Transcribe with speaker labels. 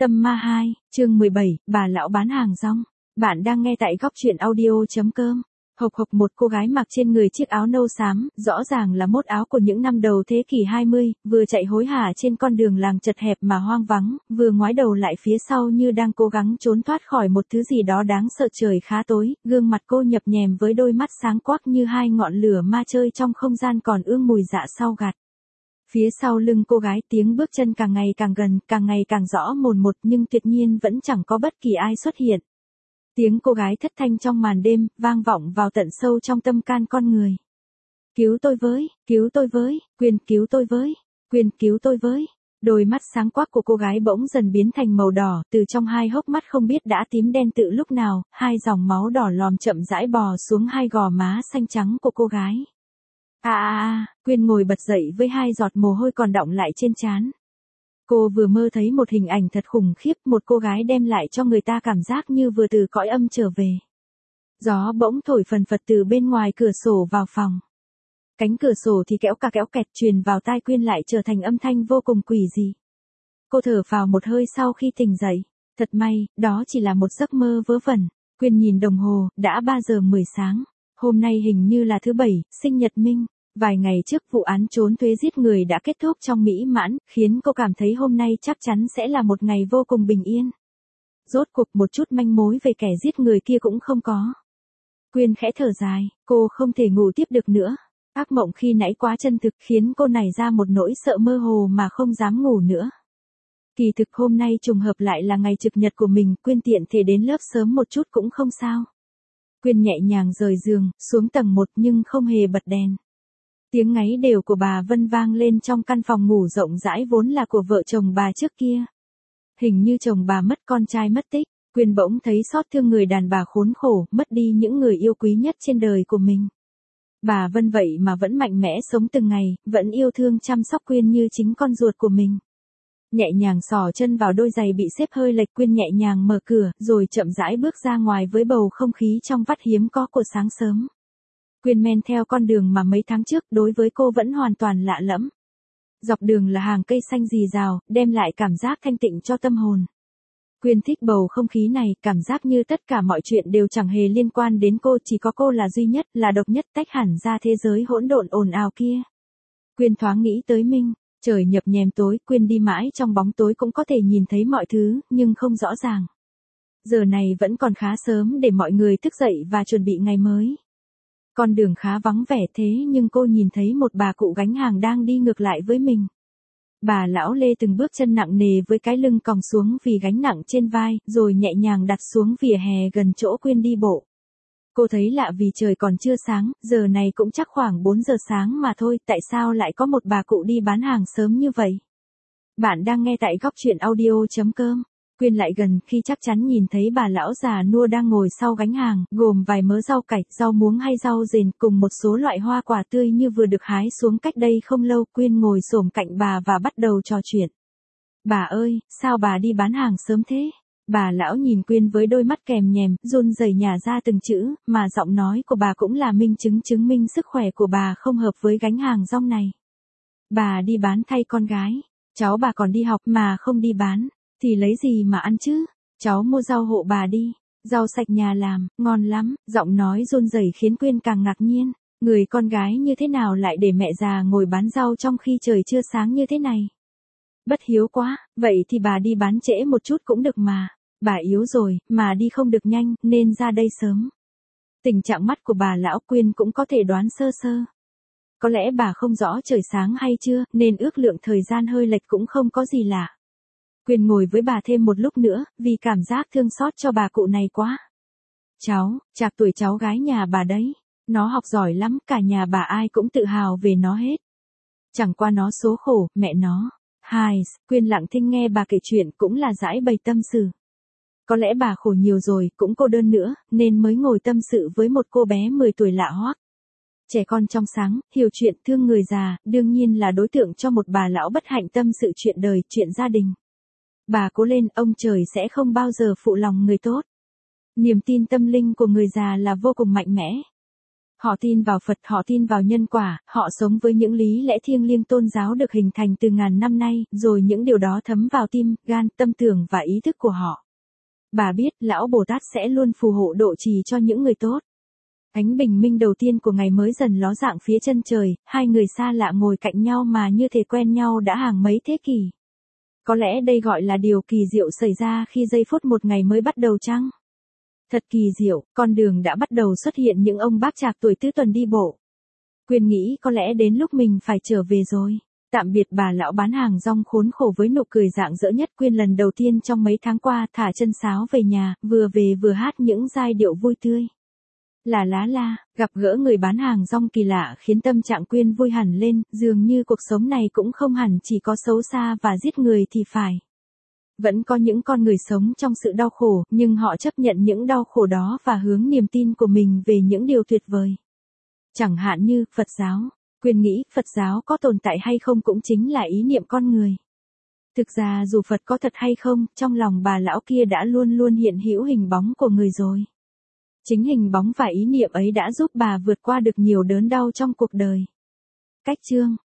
Speaker 1: Tâm ma 2, chương 17, bà lão bán hàng rong. Bạn đang nghe tại góc truyện audio.com. Hộc hộc, một cô gái mặc trên người chiếc áo nâu xám, rõ ràng là mốt áo của những năm đầu thế kỷ 20, vừa chạy hối hả trên con đường làng chật hẹp mà hoang vắng, vừa ngoái đầu lại phía sau như đang cố gắng trốn thoát khỏi một thứ gì đó đáng sợ. Trời khá tối, gương mặt cô nhập nhèm với đôi mắt sáng quắc như hai ngọn lửa ma chơi trong không gian còn ương mùi dạ sau gạt. Phía sau lưng cô gái tiếng bước chân càng ngày càng gần, càng ngày càng rõ mồn một, nhưng tuyệt nhiên vẫn chẳng có bất kỳ ai xuất hiện. Tiếng cô gái thất thanh trong màn đêm, vang vọng vào tận sâu trong tâm can con người. Cứu tôi với, Quyên cứu tôi với, Quyên cứu tôi với. Đôi mắt sáng quắc của cô gái bỗng dần biến thành màu đỏ, từ trong hai hốc mắt không biết đã tím đen tự lúc nào, hai dòng máu đỏ lòm chậm rãi bò xuống hai gò má xanh trắng của cô gái. Quyên ngồi bật dậy với hai giọt mồ hôi còn đọng lại trên trán. Cô vừa mơ thấy một hình ảnh thật khủng khiếp, một cô gái đem lại cho người ta cảm giác như vừa từ cõi âm trở về. Gió bỗng thổi phần phật từ bên ngoài cửa sổ vào phòng. Cánh cửa sổ thì kéo kẹt truyền vào tai Quyên lại trở thành âm thanh vô cùng quỷ dị. Cô thở phào một hơi sau khi tỉnh dậy. Thật may, đó chỉ là một giấc mơ vớ vẩn. Quyên nhìn đồng hồ, đã 3 giờ 10 sáng. Hôm nay hình như là thứ Bảy, sinh nhật Minh. Vài ngày trước vụ án trốn thuế giết người đã kết thúc trong mỹ mãn, khiến cô cảm thấy hôm nay chắc chắn sẽ là một ngày vô cùng bình yên. Rốt cuộc một chút manh mối về kẻ giết người kia cũng không có. Quyên khẽ thở dài, cô không thể ngủ tiếp được nữa. Ác mộng khi nãy quá chân thực khiến cô nảy ra một nỗi sợ mơ hồ mà không dám ngủ nữa. Kỳ thực hôm nay trùng hợp lại là ngày trực nhật của mình, Quyên tiện thể đến lớp sớm một chút cũng không sao. Quyên nhẹ nhàng rời giường, xuống tầng 1 nhưng không hề bật đèn. Tiếng ngáy đều của bà Vân vang lên trong căn phòng ngủ rộng rãi vốn là của vợ chồng bà trước kia. Hình như chồng bà mất con trai mất tích, Quyên bỗng thấy xót thương người đàn bà khốn khổ, mất đi những người yêu quý nhất trên đời của mình. Bà Vân vậy mà vẫn mạnh mẽ sống từng ngày, vẫn yêu thương chăm sóc Quyên như chính con ruột của mình. Nhẹ nhàng xỏ chân vào đôi giày bị xếp hơi lệch, Quyên nhẹ nhàng mở cửa, rồi chậm rãi bước ra ngoài với bầu không khí trong vắt hiếm có của sáng sớm. Quyên men theo con đường mà mấy tháng trước đối với cô vẫn hoàn toàn lạ lẫm. Dọc đường là hàng cây xanh rì rào, đem lại cảm giác thanh tịnh cho tâm hồn. Quyên thích bầu không khí này, cảm giác như tất cả mọi chuyện đều chẳng hề liên quan đến cô, chỉ có cô là duy nhất, là độc nhất, tách hẳn ra thế giới hỗn độn ồn ào kia. Quyên thoáng nghĩ tới Minh, trời nhập nhèm tối, Quyên đi mãi trong bóng tối cũng có thể nhìn thấy mọi thứ, nhưng không rõ ràng. Giờ này vẫn còn khá sớm để mọi người thức dậy và chuẩn bị ngày mới. Con đường khá vắng vẻ thế nhưng cô nhìn thấy một bà cụ gánh hàng đang đi ngược lại với mình. Bà lão lê từng bước chân nặng nề với cái lưng còng xuống vì gánh nặng trên vai, rồi nhẹ nhàng đặt xuống vỉa hè gần chỗ Quyên đi bộ. Cô thấy lạ vì trời còn chưa sáng, giờ này cũng chắc khoảng 4 giờ sáng mà thôi, tại sao lại có một bà cụ đi bán hàng sớm như vậy? Bạn đang nghe tại góc truyện audio.com. Quyên lại gần khi chắc chắn nhìn thấy bà lão già nua đang ngồi sau gánh hàng, gồm vài mớ rau cải, rau muống hay rau dền cùng một số loại hoa quả tươi như vừa được hái xuống cách đây không lâu. Quyên ngồi xổm cạnh bà và bắt đầu trò chuyện. Bà ơi, sao bà đi bán hàng sớm thế? Bà lão nhìn Quyên với đôi mắt kèm nhèm, run rẩy nhả ra từng chữ, mà giọng nói của bà cũng là minh chứng minh sức khỏe của bà không hợp với gánh hàng rong này. Bà đi bán thay con gái, cháu bà còn đi học mà không đi bán. Thì lấy gì mà ăn chứ? Cháu mua rau hộ bà đi. Rau sạch nhà làm, ngon lắm. Giọng nói run rẩy khiến Quyên càng ngạc nhiên. Người con gái như thế nào lại để mẹ già ngồi bán rau trong khi trời chưa sáng như thế này? Bất hiếu quá, vậy thì bà đi bán trễ một chút cũng được mà. Bà yếu rồi, mà đi không được nhanh, nên ra đây sớm. Tình trạng mắt của bà lão Quyên cũng có thể đoán sơ sơ. Có lẽ bà không rõ trời sáng hay chưa, nên ước lượng thời gian hơi lệch cũng không có gì lạ. Quyên ngồi với bà thêm một lúc nữa, vì cảm giác thương xót cho bà cụ này quá. Cháu, chạc tuổi cháu gái nhà bà đấy. Nó học giỏi lắm, cả nhà bà ai cũng tự hào về nó hết. Chẳng qua nó số khổ, mẹ nó. Quyên lặng thinh nghe bà kể chuyện cũng là giải bày tâm sự. Có lẽ bà khổ nhiều rồi, cũng cô đơn nữa, nên mới ngồi tâm sự với một cô bé 10 tuổi lạ hoắc. Trẻ con trong sáng, hiểu chuyện, thương người già, đương nhiên là đối tượng cho một bà lão bất hạnh tâm sự chuyện đời, chuyện gia đình. Bà cố lên, ông trời sẽ không bao giờ phụ lòng người tốt. Niềm tin tâm linh của người già là vô cùng mạnh mẽ. Họ tin vào Phật, họ tin vào nhân quả, họ sống với những lý lẽ thiêng liêng tôn giáo được hình thành từ ngàn năm nay, rồi những điều đó thấm vào tim, gan, tâm tưởng và ý thức của họ. Bà biết, Lão Bồ Tát sẽ luôn phù hộ độ trì cho những người tốt. Ánh bình minh đầu tiên của ngày mới dần ló dạng phía chân trời, hai người xa lạ ngồi cạnh nhau mà như thể quen nhau đã hàng mấy thế kỷ. Có lẽ đây gọi là điều kỳ diệu xảy ra khi giây phút một ngày mới bắt đầu chăng? Thật kỳ diệu, con đường đã bắt đầu xuất hiện những ông bác trạc tuổi tứ tuần đi bộ. Quyên nghĩ có lẽ đến lúc mình phải trở về rồi. Tạm biệt bà lão bán hàng rong khốn khổ với nụ cười rạng rỡ nhất. Quyên lần đầu tiên trong mấy tháng qua thả chân sáo về nhà, vừa về vừa hát những giai điệu vui tươi. Là lá la, gặp gỡ người bán hàng rong kỳ lạ khiến tâm trạng Quyên vui hẳn lên, dường như cuộc sống này cũng không hẳn chỉ có xấu xa và giết người thì phải. Vẫn có những con người sống trong sự đau khổ, nhưng họ chấp nhận những đau khổ đó và hướng niềm tin của mình về những điều tuyệt vời. Chẳng hạn như, Phật giáo. Quyên nghĩ, Phật giáo có tồn tại hay không cũng chính là ý niệm con người. Thực ra dù Phật có thật hay không, trong lòng bà lão kia đã luôn luôn hiện hữu hình bóng của người rồi. Chính hình bóng và ý niệm ấy đã giúp bà vượt qua được nhiều đớn đau trong cuộc đời. Cách chương